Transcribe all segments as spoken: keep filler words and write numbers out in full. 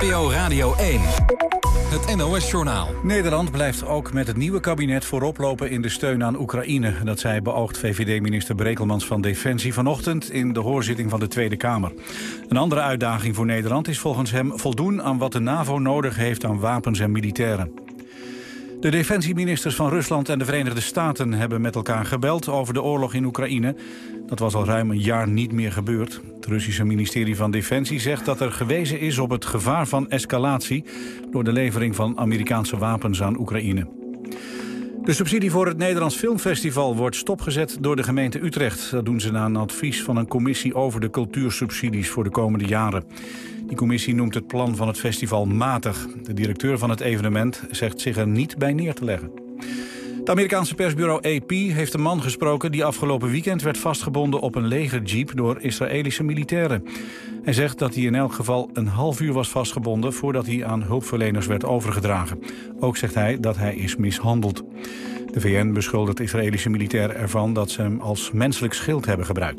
P O Radio één. Het N O S-journaal. Nederland blijft ook met het nieuwe kabinet voorop lopen in de steun aan Oekraïne. Dat zei beoogd V V D-minister Brekelmans van Defensie vanochtend in de hoorzitting van de Tweede Kamer. Een andere uitdaging voor Nederland is volgens hem voldoen aan wat de NAVO nodig heeft aan wapens en militairen. De defensieministers van Rusland en de Verenigde Staten hebben met elkaar gebeld over de oorlog in Oekraïne. Dat was al ruim een jaar niet meer gebeurd. Het Russische ministerie van Defensie zegt dat er gewezen is op het gevaar van escalatie door de levering van Amerikaanse wapens aan Oekraïne. De subsidie voor het Nederlands Filmfestival wordt stopgezet door de gemeente Utrecht. Dat doen ze na een advies van een commissie over de cultuursubsidies voor de komende jaren. Die commissie noemt het plan van het festival matig. De directeur van het evenement zegt zich er niet bij neer te leggen. Het Amerikaanse persbureau A P heeft een man gesproken die afgelopen weekend werd vastgebonden op een legerjeep door Israëlische militairen. Hij zegt dat hij in elk geval een half uur was vastgebonden voordat hij aan hulpverleners werd overgedragen. Ook zegt hij dat hij is mishandeld. De V N beschuldigt Israëlische militairen ervan dat ze hem als menselijk schild hebben gebruikt.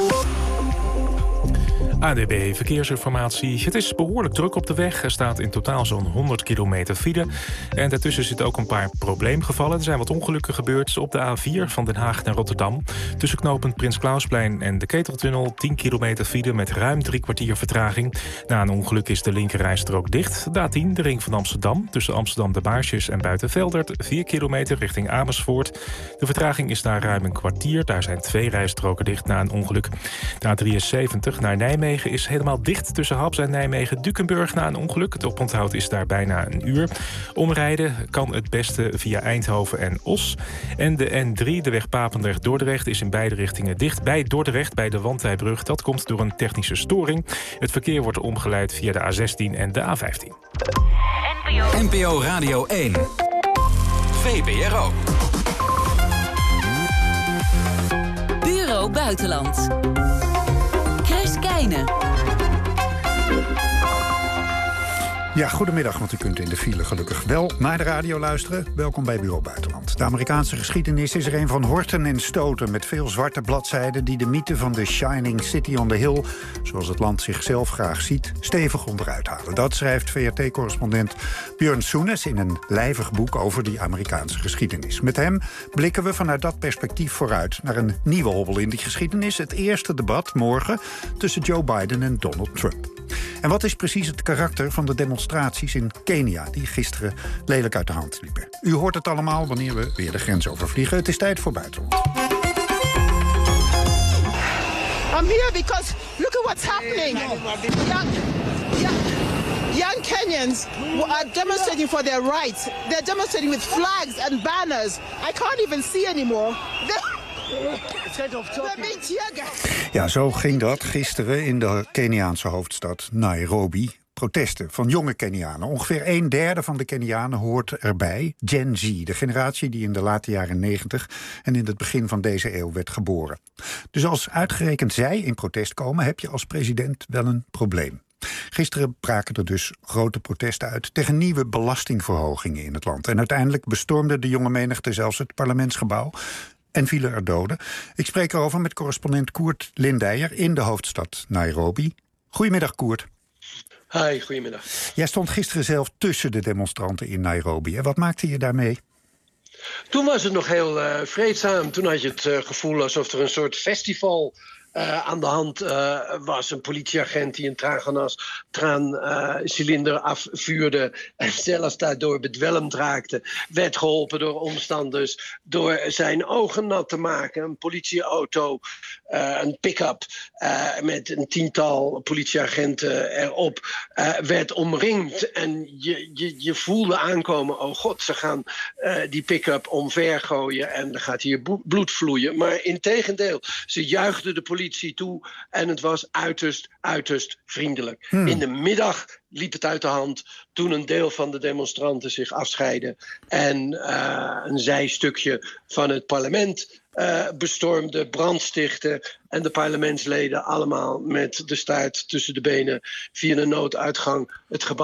A D B Verkeersinformatie. Het is behoorlijk druk op de weg. Er staat in totaal zo'n honderd kilometer file. En daartussen zitten ook een paar probleemgevallen. Er zijn wat ongelukken gebeurd op de A vier van Den Haag naar Rotterdam. Tussen knooppunt Prins Klausplein en de Keteltunnel tien kilometer file met ruim drie kwartier vertraging. Na een ongeluk is de linkerrijstrook dicht. De A tien, de ring van Amsterdam. Tussen Amsterdam de Baarsjes en Buitenveldert vier kilometer richting Amersfoort. De vertraging is daar ruim een kwartier. Daar zijn twee rijstroken dicht na een ongeluk. De A drieënzeventig naar Nijmegen is helemaal dicht tussen Haps en Nijmegen-Dukenburg na een ongeluk. Het oponthoud is daar bijna een uur. Omrijden kan het beste via Eindhoven en Os. En de N drie, de weg Papendrecht-Dordrecht, is in beide richtingen dicht. Bij Dordrecht, bij de Wandwijbrug, dat komt door een technische storing. Het verkeer wordt omgeleid via de A zestien en de A vijftien. N P O Radio één. V P R O. Bureau Buitenland. Chris Keijnen. Ja, goedemiddag, want u kunt in de file gelukkig wel naar de radio luisteren. Welkom bij Bureau Buitenland. De Amerikaanse geschiedenis is er een van horten en stoten met veel zwarte bladzijden die de mythe van de Shining City on the Hill, zoals het land zichzelf graag ziet, stevig onderuit halen. Dat schrijft V R T-correspondent Björn Soenes in een lijvig boek over die Amerikaanse geschiedenis. Met hem blikken we vanuit dat perspectief vooruit naar een nieuwe hobbel in die geschiedenis. Het eerste debat morgen tussen Joe Biden en Donald Trump. En wat is precies het karakter van de demonstraties in Kenia die gisteren lelijk uit de hand liepen? U hoort het allemaal wanneer we weer de grens overvliegen. Het is tijd voor Buitenland. I'm here because look at what's happening. Young, young, young Kenyans are demonstrating for their rights. They're demonstrating with flags and banners. I can't even see anymore. Ja, zo ging dat gisteren in de Keniaanse hoofdstad Nairobi. Protesten van jonge Kenianen. Ongeveer een derde van de Kenianen hoort erbij. Gen Z, de generatie die in de late jaren negentig en in het begin van deze eeuw werd geboren. Dus als uitgerekend zij in protest komen, heb je als president wel een probleem. Gisteren braken er dus grote protesten uit tegen nieuwe belastingverhogingen in het land. En uiteindelijk bestormde de jonge menigte zelfs het parlementsgebouw en vielen er doden. Ik spreek erover met correspondent Koert Lindijer in de hoofdstad Nairobi. Goedemiddag, Koert. Hi, goedemiddag. Jij stond gisteren zelf tussen de demonstranten in Nairobi. En wat maakte je daarmee? Toen was het nog heel uh, vreedzaam. Toen had je het uh, gevoel alsof er een soort festival Uh, aan de hand uh, was. Een politieagent die een traangas, traancilinder uh, afvuurde en zelfs daardoor bedwelmd raakte. Werd geholpen door omstanders door zijn ogen nat te maken. Een politieauto, uh, een pick-up uh, met een tiental politieagenten erop uh, werd omringd. En je, je, je voelde aankomen, oh god, ze gaan uh, die pick-up omver gooien en er gaat hier bloed vloeien. Maar integendeel, ze juichten de politie toe en het was uiterst, uiterst vriendelijk. Hmm. In de middag liep het uit de hand toen een deel van de demonstranten zich afscheidden en uh, een zijstukje van het parlement uh, bestormde, brandstichtte en de parlementsleden allemaal met de staart tussen de benen via een nooduitgang het gebouw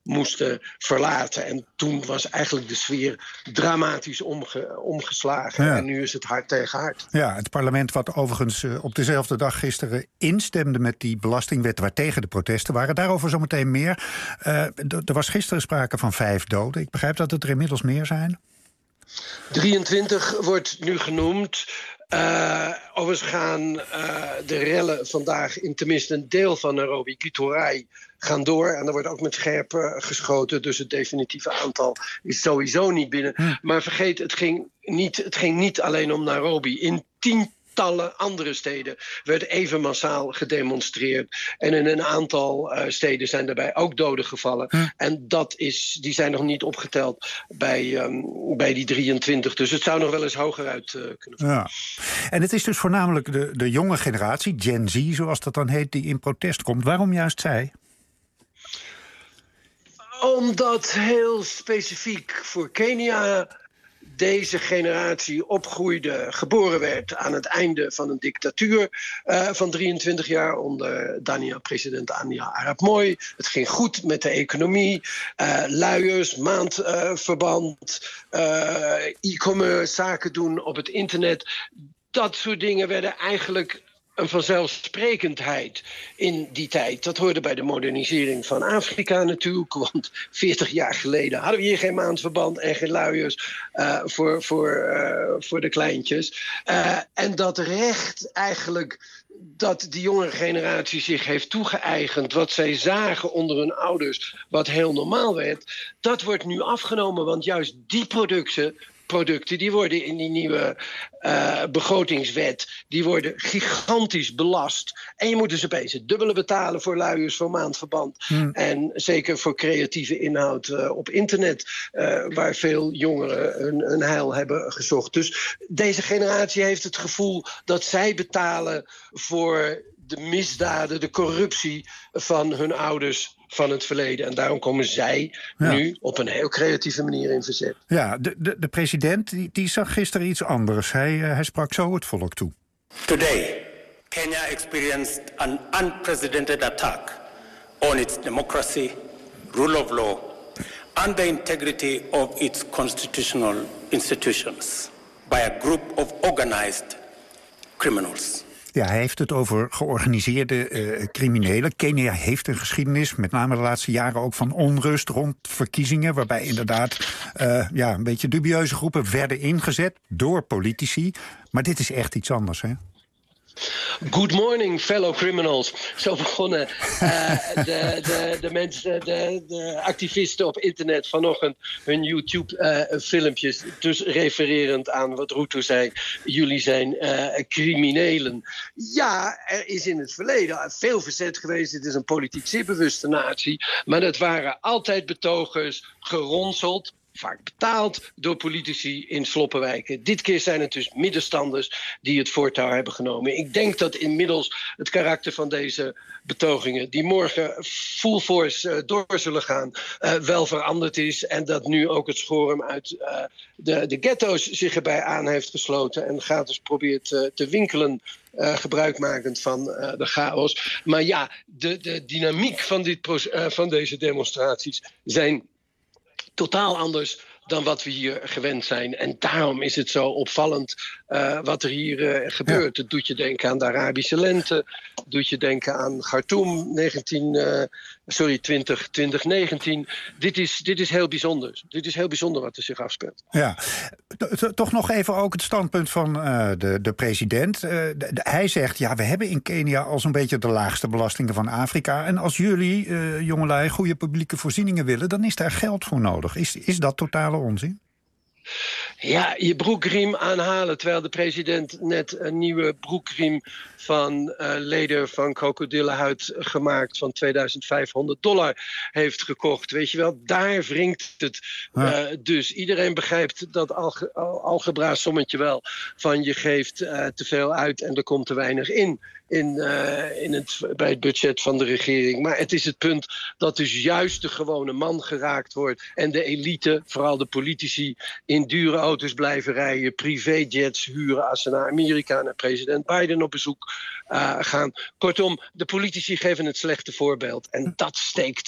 moesten verlaten. En toen was eigenlijk de sfeer dramatisch omge, omgeslagen. Ja. En nu is het hard tegen hard. Ja, het parlement wat overigens uh, op dezelfde dag gisteren instemde met die belastingwet waartegen de protesten waren. Daarover zometeen meer. Uh, d- er was gisteren sprake van vijf doden. Ik begrijp dat het er inmiddels meer zijn. drieëntwintig wordt nu genoemd. Uh, overigens gaan uh, de rellen vandaag in tenminste een deel van Nairobi, Githurai, gaan door. En er wordt ook met scherp uh, geschoten. Dus het definitieve aantal is sowieso niet binnen. Hm. Maar vergeet, het ging, niet, het ging niet alleen om Nairobi. In tientallen andere steden werd even massaal gedemonstreerd. En in een aantal uh, steden zijn daarbij ook doden gevallen. Hm. En dat is, die zijn nog niet opgeteld bij, um, bij die drieëntwintig. Dus het zou nog wel eens hoger uit uh, kunnen vallen. Ja. En het is dus voornamelijk de, de jonge generatie, Gen Z zoals dat dan heet, die in protest komt. Waarom juist zij? Omdat heel specifiek voor Kenia deze generatie opgroeide, geboren werd aan het einde van een dictatuur uh, van drieëntwintig jaar onder Dania, president Dania Arap Moi. Het ging goed met de economie, uh, luiers, maandverband, uh, uh, e-commerce, zaken doen op het internet. Dat soort dingen werden eigenlijk een vanzelfsprekendheid in die tijd. Dat hoorde bij de modernisering van Afrika natuurlijk. Want veertig jaar geleden hadden we hier geen maandverband en geen luiers uh, voor, voor, uh, voor de kleintjes. Uh, en dat recht eigenlijk dat die jongere generatie zich heeft toegeëigend, wat zij zagen onder hun ouders, wat heel normaal werd, dat wordt nu afgenomen. Want juist die producten producten, die worden in die nieuwe uh, begrotingswet, die worden gigantisch belast. En je moet dus opeens het dubbele betalen voor luiers, voor maandverband. Hmm. En zeker voor creatieve inhoud uh, op internet, uh, waar veel jongeren hun, hun heil hebben gezocht. Dus deze generatie heeft het gevoel dat zij betalen voor de misdaden, de corruptie van hun ouders van het verleden. En daarom komen zij ja. nu op een heel creatieve manier in verzet. Ja, de, de, de president die, die zag gisteren iets anders. Hij, uh, hij sprak zo het volk toe. Today, Kenya experienced an unprecedented attack on its democracy, rule of law, and the integrity of its constitutional institutions by a group of organized criminals. Ja, hij heeft het over georganiseerde uh, criminelen. Kenia heeft een geschiedenis, met name de laatste jaren ook van onrust rond verkiezingen, waarbij inderdaad uh, ja, een beetje dubieuze groepen werden ingezet door politici. Maar dit is echt iets anders, hè? Good morning, fellow criminals. Zo begonnen uh, de, de, de mensen, de, de activisten op internet vanochtend hun YouTube-filmpjes. Uh, dus refererend aan wat Ruto zei, jullie zijn uh, criminelen. Ja, er is in het verleden veel verzet geweest. Het is een politiek zeer bewuste natie. Maar dat waren altijd betogers, geronseld, vaak betaald door politici in sloppenwijken. Dit keer zijn het dus middenstanders die het voortouw hebben genomen. Ik denk dat inmiddels het karakter van deze betogingen, die morgen full force uh, door zullen gaan, uh, wel veranderd is. En dat nu ook het Schorum uit uh, de, de ghetto's zich erbij aan heeft gesloten en gratis probeert uh, te winkelen, Uh, gebruikmakend van uh, de chaos. Maar ja, de, de dynamiek van, dit pro- uh, van deze demonstraties zijn totaal anders dan wat we hier gewend zijn. En daarom is het zo opvallend uh, wat er hier uh, gebeurt. Ja. Het doet je denken aan de Arabische lente. Het doet je denken aan Khartoum negentien, uh, sorry, twintig, twintig negentien. Dit is, dit is heel bijzonder. Dit is heel bijzonder wat er zich afspeelt. Ja, toch nog even ook het standpunt van uh, de, de president. Uh, de, de, hij zegt, ja, we hebben in Kenia al zo'n beetje de laagste belastingen van Afrika. En als jullie, uh, jongelui, goede publieke voorzieningen willen, dan is daar geld voor nodig. Is, is dat totale onzin? Ja, je broekriem aanhalen, terwijl de president net een nieuwe broekriem van uh, leder van krokodillenhuid gemaakt van tweeduizend vijfhonderd dollar heeft gekocht. Weet je wel, daar wringt het uh, dus. Iedereen begrijpt dat alge- al- algebra sommetje wel van je geeft uh, te veel uit en er komt te weinig in. In, uh, in het, bij het budget van de regering. Maar het is het punt dat dus juist de gewone man geraakt wordt en de elite, vooral de politici, in dure auto's blijven rijden, privéjets huren als ze naar Amerika, naar president Biden op bezoek uh, gaan. Kortom, de politici geven het slechte voorbeeld en dat steekt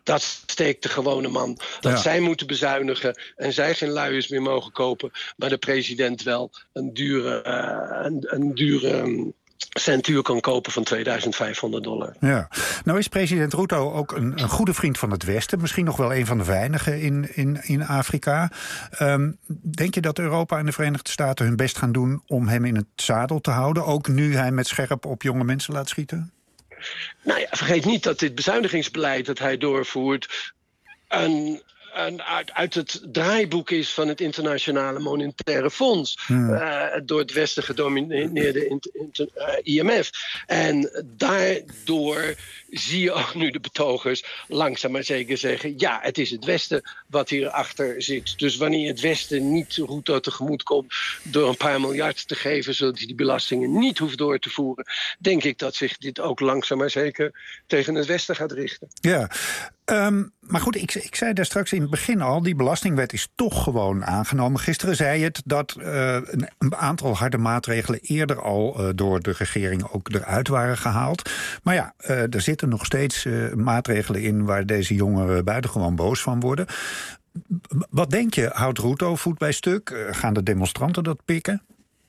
dat steekt de gewone man. Dat ja. zij moeten bezuinigen en zij geen luiers meer mogen kopen, maar de president wel een dure, uh, een, een dure um, centuur kan kopen van tweeduizend vijfhonderd dollar. Ja. Nou is president Ruto ook een, een goede vriend van het Westen. Misschien nog wel een van de weinigen in, in, in Afrika. Um, denk je dat Europa en de Verenigde Staten hun best gaan doen om hem in het zadel te houden? Ook nu hij met scherp op jonge mensen laat schieten? Nou ja, vergeet niet dat dit bezuinigingsbeleid dat hij doorvoert een... Een, uit, uit het draaiboek is van het Internationale Monetaire Fonds. Hmm. Uh, door het Westen gedomineerde in, in, uh, I M F. En daardoor zie je ook nu de betogers langzaam maar zeker zeggen, ja, het is het Westen wat hierachter zit. Dus wanneer het Westen niet Ruto tegemoet komt door een paar miljard te geven, zodat hij die belastingen niet hoeft door te voeren, denk ik dat zich dit ook langzaam maar zeker tegen het Westen gaat richten. Ja. Um, maar goed, ik, ik zei daar straks in het begin al, die belastingwet is toch gewoon aangenomen. Gisteren zei het dat uh, een, een aantal harde maatregelen eerder al uh, door de regering ook eruit waren gehaald. Maar ja, uh, er zitten nog steeds uh, maatregelen in waar deze jongeren buitengewoon boos van worden. Wat denk je, houdt Ruto voet bij stuk? Uh, gaan de demonstranten dat pikken?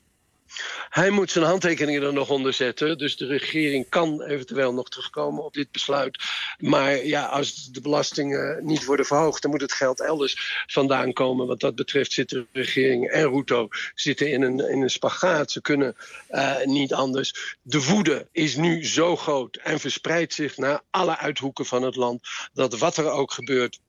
Hij moet zijn handtekeningen er nog onder zetten. Dus de regering kan eventueel nog terugkomen op dit besluit. Maar ja, als de belastingen niet worden verhoogd, dan moet het geld elders vandaan komen. Wat dat betreft zitten de regering en Ruto zitten in een, in een spagaat. Ze kunnen uh, niet anders. De woede is nu zo groot en verspreidt zich naar alle uithoeken van het land, dat wat er ook gebeurt,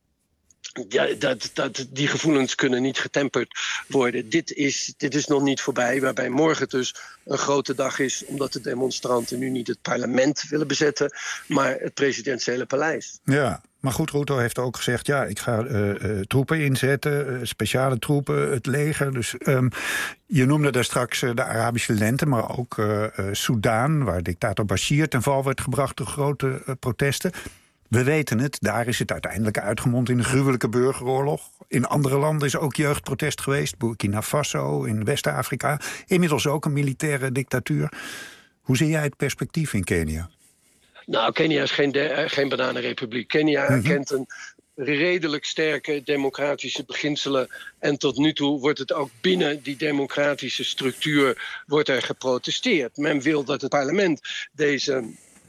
ja, dat, dat, die gevoelens kunnen niet getemperd worden. Dit is, dit is nog niet voorbij, waarbij morgen dus een grote dag is, omdat de demonstranten nu niet het parlement willen bezetten, maar het presidentiële paleis. Ja, maar goed, Ruto heeft ook gezegd, ja, ik ga uh, uh, troepen inzetten, uh, speciale troepen, het leger. Dus um, je noemde daar straks uh, de Arabische lente, maar ook uh, uh, Soedan, waar dictator Bashir ten val werd gebracht door grote uh, protesten. We weten het, daar is het uiteindelijk uitgemond in een gruwelijke burgeroorlog. In andere landen is ook jeugdprotest geweest. Burkina Faso, in West-Afrika. Inmiddels ook een militaire dictatuur. Hoe zie jij het perspectief in Kenia? Nou, Kenia is geen, de, geen bananenrepubliek. Kenia mm-hmm. kent een redelijk sterke democratische beginselen. En tot nu toe wordt het ook binnen die democratische structuur wordt er geprotesteerd. Men wil dat het parlement deze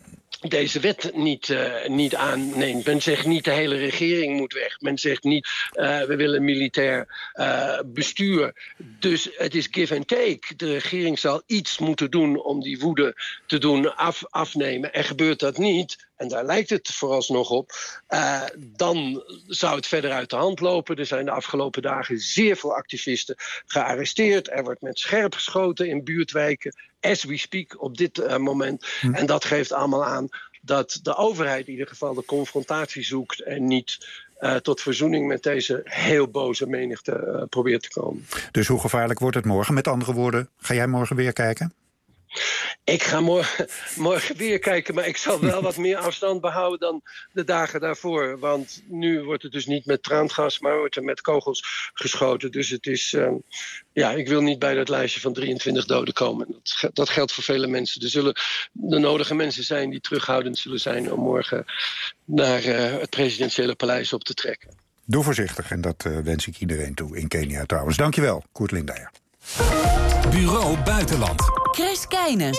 deze wet niet, uh, niet aanneemt. Men zegt niet de hele regering moet weg. Men zegt niet uh, we willen militair uh, bestuur. Dus het is give and take. De regering zal iets moeten doen om die woede te doen af, afnemen. En gebeurt dat niet, en daar lijkt het vooralsnog op, uh, dan zou het verder uit de hand lopen. Er zijn de afgelopen dagen zeer veel activisten gearresteerd. Er wordt met scherp geschoten in buurtwijken, as we speak, op dit uh, moment. Hm. En dat geeft allemaal aan dat de overheid in ieder geval de confrontatie zoekt en niet uh, tot verzoening met deze heel boze menigte uh, probeert te komen. Dus hoe gevaarlijk wordt het morgen? Met andere woorden, ga jij morgen weer kijken? Ik ga morgen, morgen weer kijken, maar ik zal wel wat meer afstand behouden dan de dagen daarvoor. Want nu wordt het dus niet met traangas, maar wordt er met kogels geschoten. Dus het is, uh, ja, ik wil niet bij dat lijstje van drieëntwintig doden komen. Dat, dat geldt voor vele mensen. Er zullen de nodige mensen zijn die terughoudend zullen zijn om morgen naar uh, het presidentiële paleis op te trekken. Doe voorzichtig en dat uh, wens ik iedereen toe in Kenia trouwens. Dankjewel, Koert Lindeyer. Bureau Buitenland. Chris Keijne.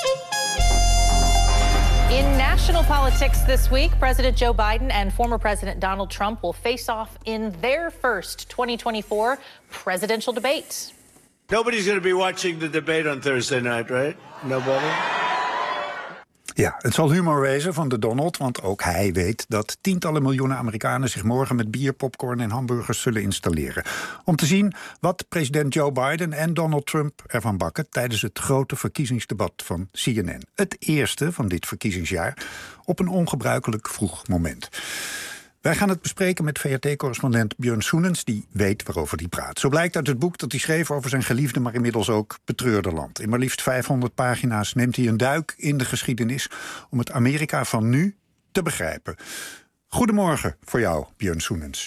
In national politics this week, President Joe Biden and former President Donald Trump will face off in their first twenty twenty-four presidential debate. Nobody's going to be watching the debate on Thursday night, right? Nobody? Ja, het zal humor wezen van de Donald, want ook hij weet dat tientallen miljoenen Amerikanen zich morgen met bier, popcorn en hamburgers zullen installeren. Om te zien wat president Joe Biden en Donald Trump ervan bakken tijdens het grote verkiezingsdebat van C N N. Het eerste van dit verkiezingsjaar op een ongebruikelijk vroeg moment. Wij gaan het bespreken met V R T-correspondent Björn Soenens, die weet waarover hij praat. Zo blijkt uit het boek dat hij schreef over zijn geliefde, maar inmiddels ook betreurde land. In maar liefst vijfhonderd pagina's neemt hij een duik in de geschiedenis om het Amerika van nu te begrijpen. Goedemorgen voor jou, Björn Soenens.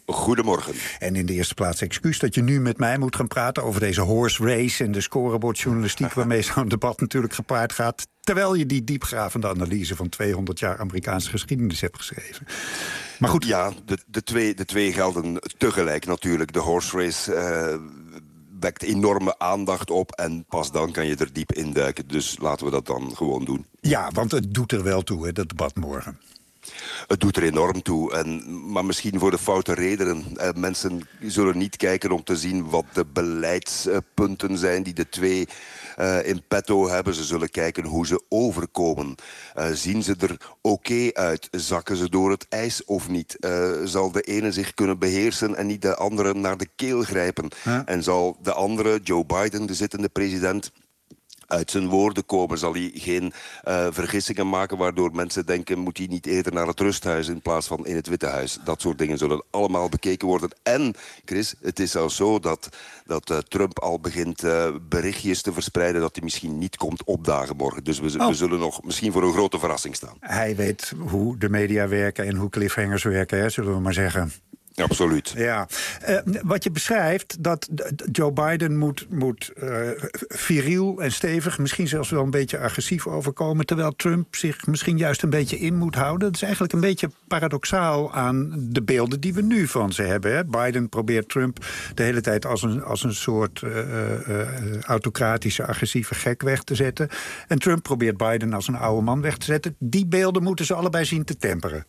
Goedemorgen. En in de eerste plaats excuus dat je nu met mij moet gaan praten over deze horse race en de scorebordjournalistiek waarmee zo'n debat natuurlijk gepaard gaat, terwijl je die diepgravende analyse van tweehonderd jaar Amerikaanse geschiedenis hebt geschreven. Maar goed. Ja, de, de, twee, de twee gelden tegelijk natuurlijk. De horse race uh, wekt enorme aandacht op en pas dan kan je er diep induiken. Dus laten we dat dan gewoon doen. Ja, want het doet er wel toe, hè, dat debat morgen. Het doet er enorm toe, en, maar misschien voor de foute redenen. Eh, mensen zullen niet kijken om te zien wat de beleidspunten zijn die de twee uh, in petto hebben. Ze zullen kijken hoe ze overkomen. Uh, zien ze er oké uit? Zakken ze door het ijs of niet? Uh, zal de ene zich kunnen beheersen en niet de andere naar de keel grijpen? Huh? En zal de andere, Joe Biden, de zittende president, uit zijn woorden komen? Zal hij geen uh, vergissingen maken waardoor mensen denken, moet hij niet eerder naar het rusthuis in plaats van in het Witte Huis? Dat soort dingen zullen allemaal bekeken worden. En, Chris, het is al zo dat, dat uh, Trump al begint uh, berichtjes te verspreiden dat hij misschien niet komt opdagen morgen. Dus we, oh. we zullen nog misschien voor een grote verrassing staan. Hij weet hoe de media werken en hoe cliffhangers werken, hè, zullen we maar zeggen. Absoluut. Ja. Uh, wat je beschrijft, dat Joe Biden moet, moet uh, viriel en stevig, misschien zelfs wel een beetje agressief overkomen, terwijl Trump zich misschien juist een beetje in moet houden. Dat is eigenlijk een beetje paradoxaal aan de beelden die we nu van ze hebben. Hè? Biden probeert Trump de hele tijd als een, als een soort uh, uh, autocratische, agressieve gek weg te zetten. En Trump probeert Biden als een oude man weg te zetten. Die beelden moeten ze allebei zien te temperen.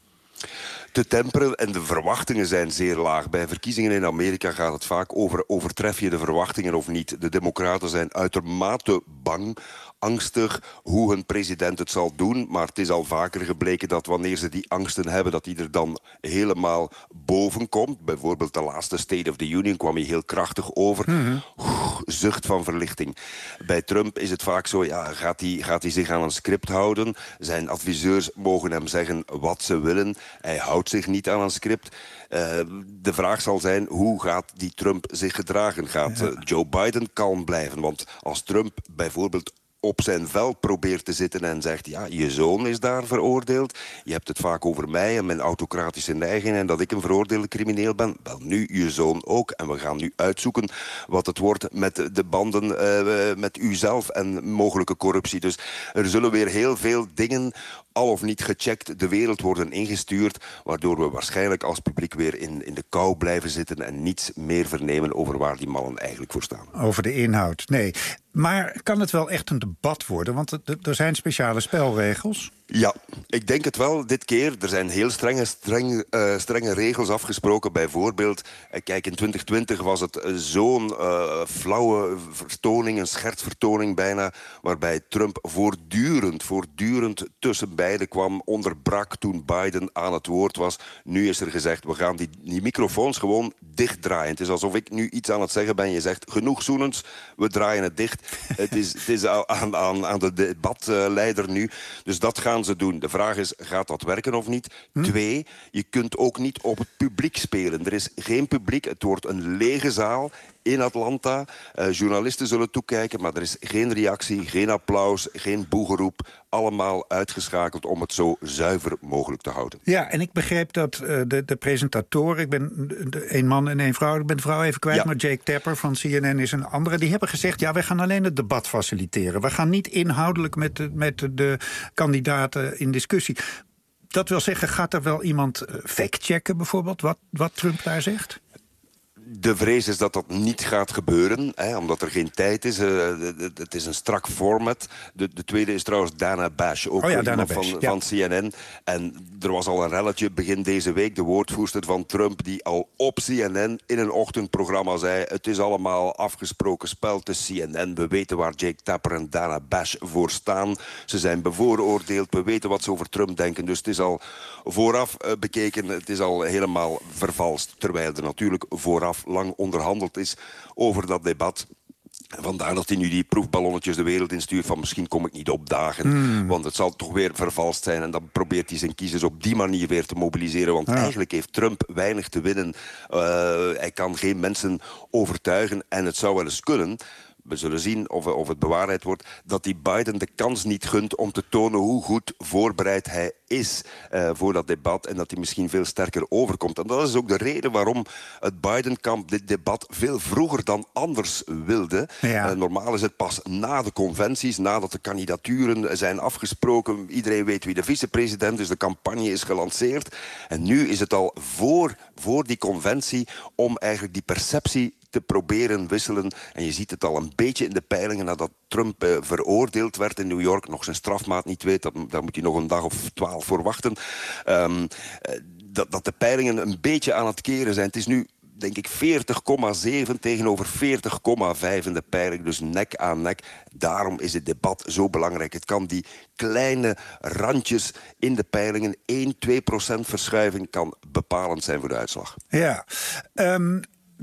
Te temperen en de verwachtingen zijn zeer laag. Bij verkiezingen in Amerika gaat het vaak over overtref je de verwachtingen of niet. De democraten zijn uitermate bang, angstig hoe hun president het zal doen. Maar het is al vaker gebleken dat wanneer ze die angsten hebben, dat hij er dan helemaal boven komt. Bijvoorbeeld de laatste State of the Union kwam hij heel krachtig over. Mm-hmm. Oeh, zucht van verlichting. Bij Trump is het vaak zo, ja, gaat hij, gaat hij zich aan een script houden? Zijn adviseurs mogen hem zeggen wat ze willen. Hij houdt zich niet aan een script. Uh, de vraag zal zijn, hoe gaat die Trump zich gedragen? Gaat uh, Joe Biden kalm blijven? Want als Trump bijvoorbeeld op zijn vel probeert te zitten en zegt, ja, je zoon is daar veroordeeld. Je hebt het vaak over mij en mijn autocratische neigingen en dat ik een veroordeelde crimineel ben. Wel, nu je zoon ook. En we gaan nu uitzoeken wat het wordt met de banden uh, met uzelf en mogelijke corruptie. Dus er zullen weer heel veel dingen al of niet gecheckt de wereld worden ingestuurd, waardoor we waarschijnlijk als publiek weer in, in de kou blijven zitten en niets meer vernemen over waar die mannen eigenlijk voor staan. Over de inhoud, nee. Maar kan het wel echt een debat worden? Want er zijn speciale spelregels. Ja, ik denk het wel dit keer. Er zijn heel strenge, streng, uh, strenge regels afgesproken. Bijvoorbeeld, uh, kijk, in twintig twintig was het uh, zo'n uh, flauwe vertoning, een schertsvertoning bijna, waarbij Trump voortdurend, voortdurend tussen beiden kwam, onderbrak toen Biden aan het woord was. Nu is er gezegd, we gaan die, die microfoons gewoon dichtdraaien. Het is alsof ik nu iets aan het zeggen ben. Je zegt, genoeg zoenens, we draaien het dicht. het is, het is aan, aan, aan de debatleider nu. Dus dat gaan ze doen. De vraag is, gaat dat werken of niet? Hm? Twee, je kunt ook niet op het publiek spelen. Er is geen publiek, het wordt een lege zaal in Atlanta. Uh, journalisten zullen toekijken, maar er is geen reactie, geen applaus, geen boegeroep. Allemaal uitgeschakeld om het zo zuiver mogelijk te houden. Ja, en ik begreep dat uh, de, de presentatoren, ik ben één man en één vrouw, ik ben de vrouw even kwijt, ja. maar Jake Tapper van C N N is een andere, die hebben gezegd, ja, wij gaan alleen het debat faciliteren. We gaan niet inhoudelijk met de, met de kandidaten in discussie. Dat wil zeggen, gaat er wel iemand factchecken bijvoorbeeld, wat, wat Trump daar zegt? De vrees is dat dat niet gaat gebeuren, hè, omdat er geen tijd is. Uh, het is een strak format. De, de tweede is trouwens Dana Bash, ook oh ja, Dana Bash, van, ja. van C N N. En er was al een relletje begin deze week. De woordvoerster van Trump die al op C N N in een ochtendprogramma zei, het is allemaal afgesproken spel tussen C N N. We weten waar Jake Tapper en Dana Bash voor staan. Ze zijn bevooroordeeld. We weten wat ze over Trump denken. Dus het is al vooraf uh, bekeken. Het is al helemaal vervalst. Terwijl er natuurlijk vooraf lang onderhandeld is over dat debat. Vandaar dat hij nu die proefballonnetjes de wereld instuurt van misschien kom ik niet opdagen, mm. want het zal toch weer vervalst zijn. En dan probeert hij zijn kiezers op die manier weer te mobiliseren. Want ja. eigenlijk heeft Trump weinig te winnen. Uh, hij kan geen mensen overtuigen en het zou wel eens kunnen. we zullen zien of, of het bewaarheid wordt, dat die Biden de kans niet gunt om te tonen hoe goed voorbereid hij is uh, voor dat debat en dat hij misschien veel sterker overkomt. En dat is ook de reden waarom het Biden-kamp dit debat veel vroeger dan anders wilde. Ja. Uh, normaal is het pas na de conventies, nadat de kandidaturen zijn afgesproken. Iedereen weet wie de vicepresident is, de campagne is gelanceerd. En nu is het al voor, voor die conventie om eigenlijk die perceptie te proberen wisselen. En je ziet het al een beetje in de peilingen nadat Trump uh, veroordeeld werd in New York, nog zijn strafmaat niet weet, dat, daar moet hij nog een dag of twaalf voor wachten. Um, uh, dat, dat de peilingen een beetje aan het keren zijn. Het is nu denk ik veertig komma zeven tegenover veertig komma vijf in de peiling. Dus nek aan nek. Daarom is het debat zo belangrijk. Het kan die kleine randjes in de peilingen, één, twee procent verschuiving, kan bepalend zijn voor de uitslag. Ja, um...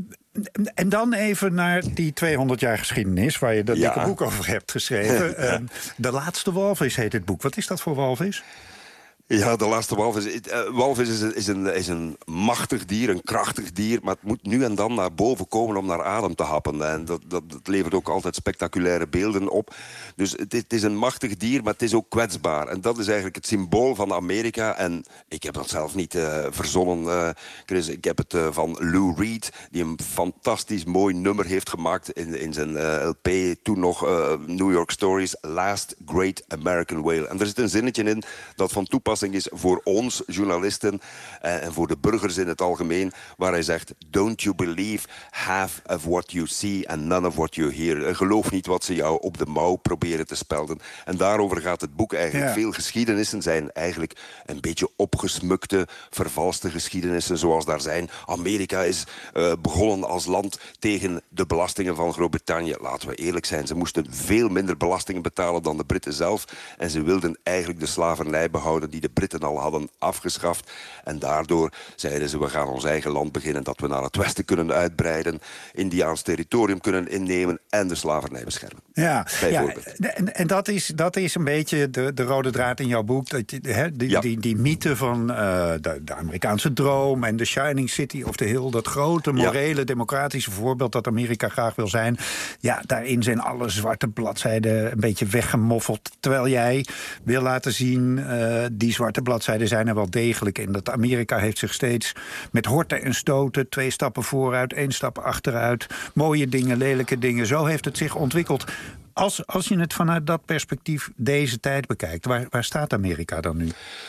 En dan even naar die tweehonderd jaar geschiedenis, waar je dat ja. dikke boek over hebt geschreven. Ja. De laatste walvis heet het boek. Wat is dat voor walvis? Ja, de laatste walvis. Uh, walvis is een, is, een, is een machtig dier, een krachtig dier, maar het moet nu en dan naar boven komen om naar adem te happen. En dat, dat, dat levert ook altijd spectaculaire beelden op. Dus het, het is een machtig dier, maar het is ook kwetsbaar. En dat is eigenlijk het symbool van Amerika. En ik heb dat zelf niet uh, verzonnen, uh, Chris. Ik heb het uh, van Lou Reed, die een fantastisch mooi nummer heeft gemaakt in, in zijn uh, L P, toen nog uh, New York Stories, Last Great American Whale. En er zit een zinnetje in dat van toepassing is voor ons journalisten uh, en voor de burgers in het algemeen, waar hij zegt: Don't you believe half of what you see and none of what you hear. Uh, geloof niet wat ze jou op de mouw proberen te spelden. En daarover gaat het boek eigenlijk. Ja. Veel geschiedenissen zijn eigenlijk een beetje opgesmukte, vervalste geschiedenissen zoals daar zijn. Amerika is uh, begonnen als land tegen de belastingen van Groot-Brittannië. Laten we eerlijk zijn, ze moesten veel minder belastingen betalen dan de Britten zelf. En ze wilden eigenlijk de slavernij behouden die de Britten al hadden afgeschaft. En daardoor zeiden ze: we gaan ons eigen land beginnen, dat we naar het westen kunnen uitbreiden, Indiaans territorium kunnen innemen en de slavernij beschermen. Ja, ja en, en dat, is, dat is een beetje de, de rode draad in jouw boek. Dat, he, die, ja. die, die mythe van uh, de, de Amerikaanse droom en de Shining City of the Hill, dat grote, morele, ja. democratische voorbeeld dat Amerika graag wil zijn. Ja, daarin zijn alle zwarte bladzijden een beetje weggemoffeld. Terwijl jij wil laten zien, uh, die zwarte bladzijden zijn er wel degelijk in. Dat Amerika heeft zich steeds met horten en stoten, twee stappen vooruit, één stap achteruit, mooie dingen, lelijke dingen, zo heeft het zich ontwikkeld. Als, als je het vanuit dat perspectief deze tijd bekijkt, waar, waar staat Amerika dan nu?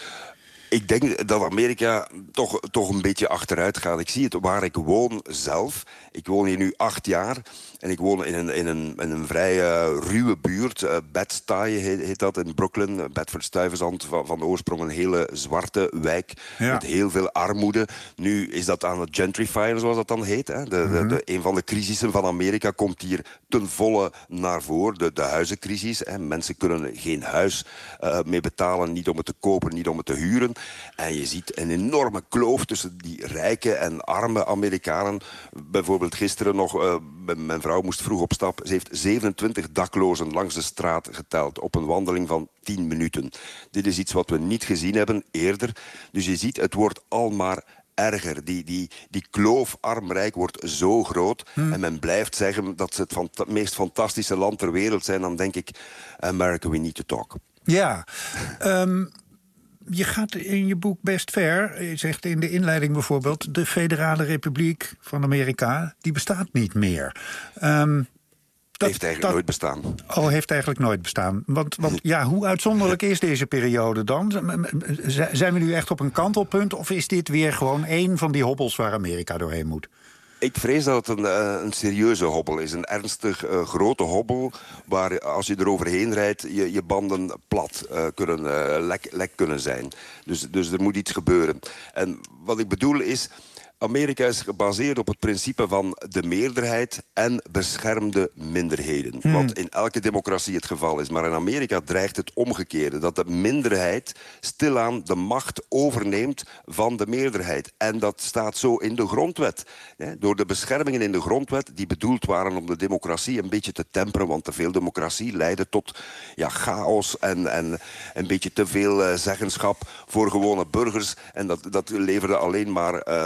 Ik denk dat Amerika toch, toch een beetje achteruit gaat. Ik zie het waar ik woon zelf. Ik woon hier nu acht jaar. En ik woon in een, in een, in een vrij uh, ruwe buurt. Uh, Bed-Stuy heet, heet dat in Brooklyn. Bedford-Stuyvesant, van, van de oorsprong een hele zwarte wijk. Ja. Met heel veel armoede. Nu is dat aan het gentrifyen, zoals dat dan heet. Hè. De, mm-hmm. de, de, een van de crisissen van Amerika komt hier ten volle naar voren. De, de huizencrisis. Hè. Mensen kunnen geen huis uh, meer betalen. Niet om het te kopen, niet om het te huren. En je ziet een enorme kloof tussen die rijke en arme Amerikanen. Bijvoorbeeld gisteren nog, uh, mijn vrouw moest vroeg op stap. Ze heeft zevenentwintig daklozen langs de straat geteld op een wandeling van tien minuten. Dit is iets wat we niet gezien hebben eerder. Dus je ziet, het wordt al maar erger. Die, die, die kloof arm-rijk wordt zo groot. Hmm. En men blijft zeggen dat ze het van het meest fantastische land ter wereld zijn. Dan denk ik, America, we need to talk. Ja, um... je gaat in je boek best ver. Je zegt in de inleiding bijvoorbeeld, de Federale Republiek van Amerika, die bestaat niet meer. Um, dat heeft eigenlijk dat, nooit bestaan. Oh, heeft eigenlijk nooit bestaan. Want, want ja, hoe uitzonderlijk is deze periode dan? Zijn we nu echt op een kantelpunt, of is dit weer gewoon één van die hobbels waar Amerika doorheen moet? Ik vrees dat het een, een serieuze hobbel is. Een ernstig uh, grote hobbel waar als je eroverheen rijdt je, je banden plat uh, kunnen, uh, lek, lek kunnen zijn. Dus, dus er moet iets gebeuren. En wat ik bedoel is, Amerika is gebaseerd op het principe van de meerderheid en beschermde minderheden. Hmm. Wat in elke democratie het geval is. Maar in Amerika dreigt het omgekeerde. Dat de minderheid stilaan de macht overneemt van de meerderheid. En dat staat zo in de grondwet. Door de beschermingen in de grondwet die bedoeld waren om de democratie een beetje te temperen. Want te veel democratie leidde tot ja, chaos en, en een beetje te veel uh, zeggenschap voor gewone burgers. En dat, dat leverde alleen maar uh, vertraging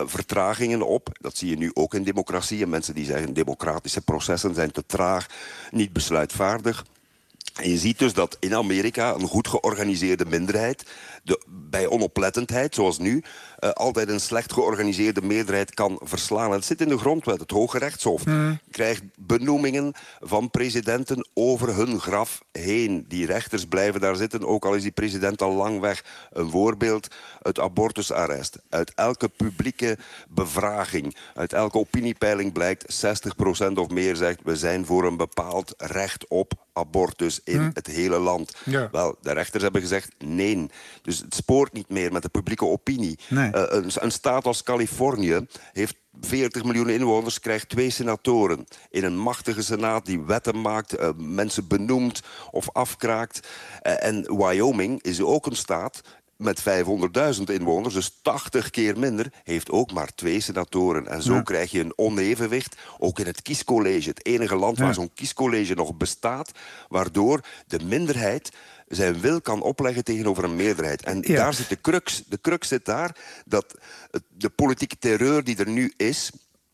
vertragingen op. Dat zie je nu ook in democratieën. Mensen die zeggen democratische processen zijn te traag, niet besluitvaardig. En je ziet dus dat in Amerika een goed georganiseerde minderheid, de, bij onoplettendheid, zoals nu, uh, altijd een slecht georganiseerde meerderheid kan verslaan. En het zit in de grondwet. Het Hoge Rechtshof mm. krijgt benoemingen van presidenten over hun graf heen. Die rechters blijven daar zitten, ook al is die president al lang weg. Een voorbeeld, het abortusarrest. Uit elke publieke bevraging, uit elke opiniepeiling blijkt zestig procent of meer zegt, we zijn voor een bepaald recht op abortus in hm. het hele land. Ja. Wel, de rechters hebben gezegd nee. Dus het spoort niet meer met de publieke opinie. Nee. Uh, een, een staat als Californië heeft veertig miljoen inwoners, krijgt twee senatoren. In een machtige senaat die wetten maakt, uh, mensen benoemt of afkraakt. Uh, en Wyoming is ook een staat met vijfhonderdduizend inwoners, dus tachtig keer minder, heeft ook maar twee senatoren. En zo ja. krijg je een onevenwicht, ook in het kiescollege. Het enige land ja. waar zo'n kiescollege nog bestaat, waardoor de minderheid zijn wil kan opleggen tegenover een meerderheid. En ja. daar zit de crux. De crux zit daar dat de politieke terreur die er nu is,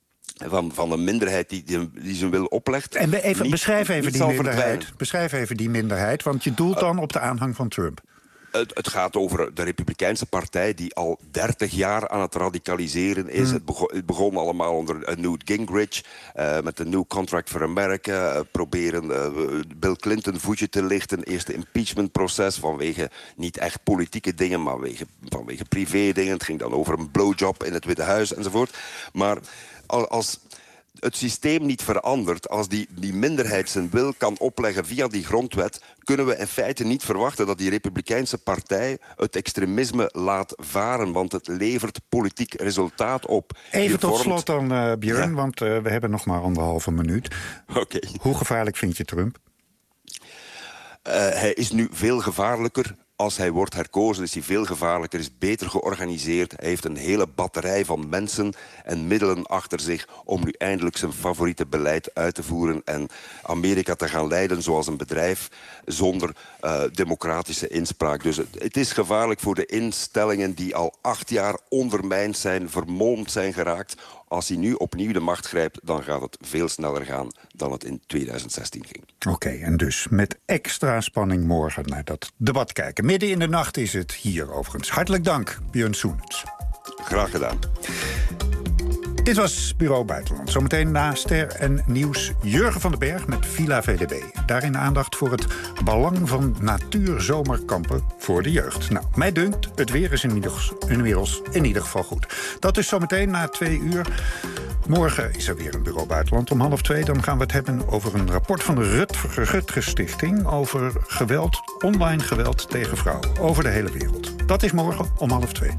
Van, van een minderheid die, die, die zijn wil oplegt. En be even, niet, beschrijf, even niet die minderheid, beschrijf even die minderheid, want je doelt dan op de aanhang van Trump. Het, het gaat over de Republikeinse partij die al dertig jaar aan het radicaliseren is. Hmm. Het, begon, het begon allemaal onder uh, Newt Gingrich, uh, met de New Contract for America. Uh, proberen uh, Bill Clinton voetje te lichten. Eerste impeachmentproces vanwege niet echt politieke dingen, maar vanwege, vanwege privé dingen. Het ging dan over een blowjob in het Witte Huis enzovoort. Maar als het systeem niet verandert, als die, die minderheid zijn wil kan opleggen via die grondwet, kunnen we in feite niet verwachten dat die Republikeinse partij het extremisme laat varen, want het levert politiek resultaat op. Even tot vormt... slot dan, uh, Björn, ja. want uh, we hebben nog maar anderhalve minuut. Okay. Hoe gevaarlijk vind je Trump? Uh, hij is nu veel gevaarlijker. Als hij wordt herkozen is hij veel gevaarlijker, is beter georganiseerd. Hij heeft een hele batterij van mensen en middelen achter zich om nu eindelijk zijn favoriete beleid uit te voeren en Amerika te gaan leiden zoals een bedrijf zonder uh, democratische inspraak. Dus het, het is gevaarlijk voor de instellingen die al acht jaar ondermijnd zijn, vermolmd zijn geraakt. Als hij nu opnieuw de macht grijpt, dan gaat het veel sneller gaan dan het in tweeduizend zestien ging. Oké, okay, en dus met extra spanning morgen naar dat debat kijken. Midden in de nacht is het hier overigens. Hartelijk dank, Björn Soenens. Graag gedaan. Dit was Bureau Buitenland. Zometeen na Ster en Nieuws Jurgen van den Berg met Villa V D B. Daarin aandacht voor het belang van natuurzomerkampen voor de jeugd. Nou, mij dunkt, het weer is inmiddels in ieder geval goed. Dat is zometeen na twee uur. Morgen is er weer een Bureau Buitenland om half twee. Dan gaan we het hebben over een rapport van de Rutger Stichting over geweld, online geweld tegen vrouwen over de hele wereld. Dat is morgen om half twee.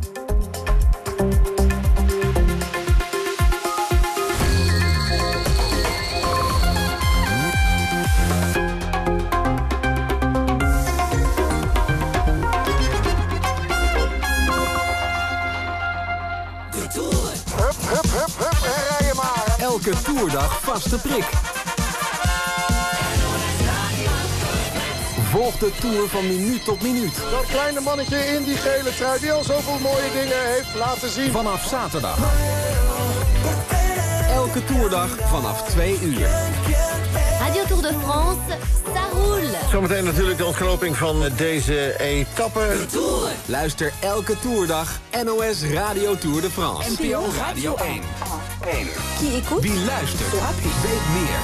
Elke toerdag vaste prik. Volg de Tour van minuut tot minuut. Dat kleine mannetje in die gele trui die al zoveel mooie dingen heeft laten zien. Vanaf zaterdag. Elke toerdag vanaf twee uur. Radio Tour de France, ça roule. Zometeen natuurlijk de ontknoping van deze etappe. Luister elke toerdag N O S Radio Tour de France. N P O Radio één. Qui écoute? Wie luistert, weet meer.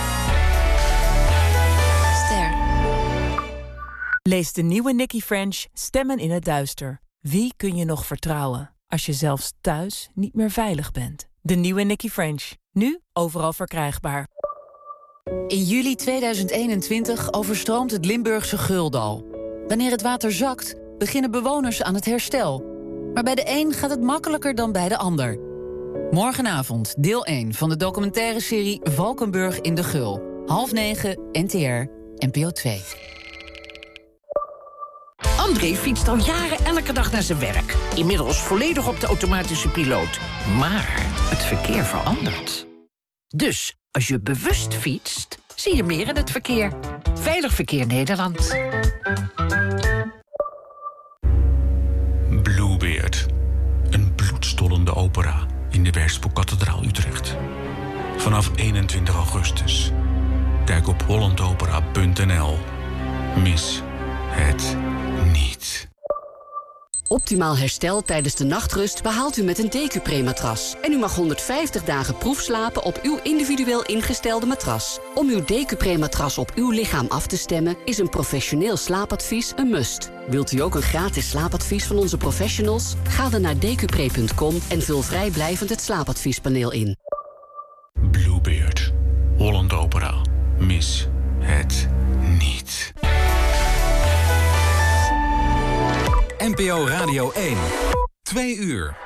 Ster. Lees de nieuwe Nicky French Stemmen in het Duister. Wie kun je nog vertrouwen als je zelfs thuis niet meer veilig bent? De nieuwe Nicky French. Nu overal verkrijgbaar. In juli tweeduizend eenentwintig overstroomt het Limburgse Guldal. Wanneer het water zakt, beginnen bewoners aan het herstel. Maar bij de een gaat het makkelijker dan bij de ander. Morgenavond deel één van de documentaire serie Valkenburg in de Gul. Half negen, N T R, N P O twee. André fietst al jaren elke dag naar zijn werk. Inmiddels volledig op de automatische piloot. Maar het verkeer verandert. Dus als je bewust fietst, zie je meer in het verkeer. Veilig Verkeer Nederland. Bluebeard. Een bloedstollende opera in de Wersboekkathedraal. Vanaf eenentwintig augustus. Kijk op hollandopera punt n l. Mis het niet. Optimaal herstel tijdens de nachtrust behaalt u met een Decupre-matras. En u mag honderdvijftig dagen proefslapen op uw individueel ingestelde matras. Om uw Decupre-matras op uw lichaam af te stemmen is een professioneel slaapadvies een must. Wilt u ook een gratis slaapadvies van onze professionals? Ga dan naar decupre punt com en vul vrijblijvend het slaapadviespaneel in. Bluebeard. Holland Opera. Mis het niet. N P O Radio één. Twee uur.